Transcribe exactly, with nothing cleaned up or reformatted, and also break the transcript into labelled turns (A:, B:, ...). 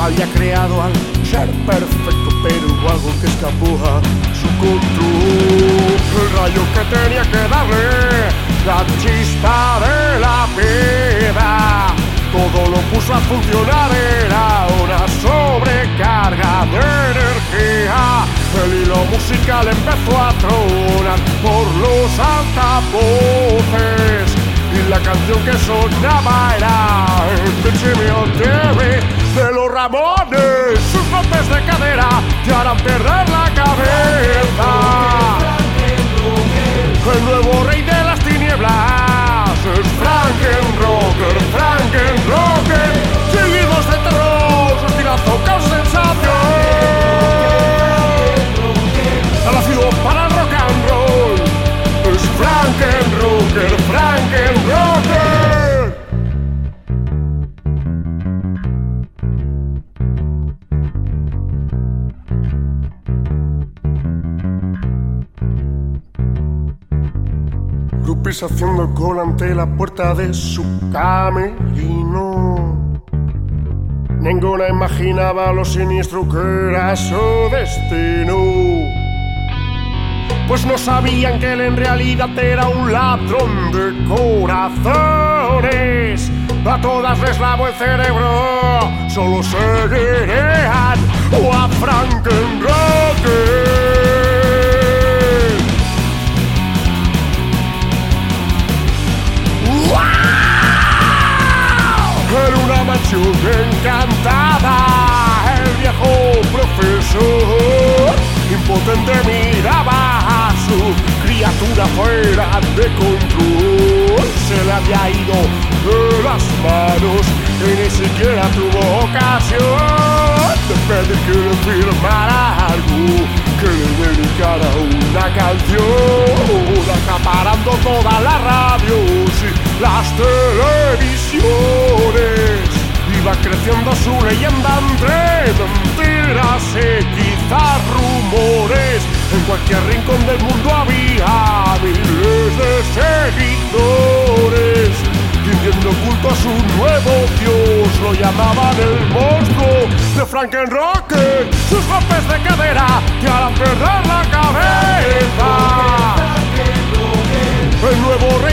A: había creado al ser perfecto, pero hubo algo que escapó a su control. El rayo que tenía que darle, la chispa de la vida, todo lo puso a funcionar, era una sobrecarga de energía. El hilo musical empezó a tronar por los altavoces y la canción que sonaba era Invincible on T V de los Ramones. Sus golpes de cadera te harán perder la cabeza. El nuevo rey de las tinieblas es Frankenrocker, Frankenrocker. Seguidos de terror, su estilazo causa sensación. Ha nacido para el rock and roll, es Frankenrocker, Frankenrocker. Groupies haciendo cola ante la puerta de su camerino. Ninguna imaginaba lo siniestro que era su destino, pues no sabían que él en realidad era un ladrón de corazones. A todas les lavó el cerebro, solo seguirían a Frankenrocker. Era una mansión encantada, el viejo profesor impotente miraba a su criatura fuera de control. Se le había ido de las manos y ni siquiera tuvo ocasión de pedir que le firmara algo, que le dedicara una canción, acaparando todas las radios y las televisiones. Iba creciendo su leyenda entre mentiras y quizás rumores. En cualquier rincón del mundo había miles de seguidores, rindiendo culto a su nuevo dios. Lo llamaban el monstruo de Frankenrocker. Sus golpes de cadera te harán perder la cabeza. El nuevo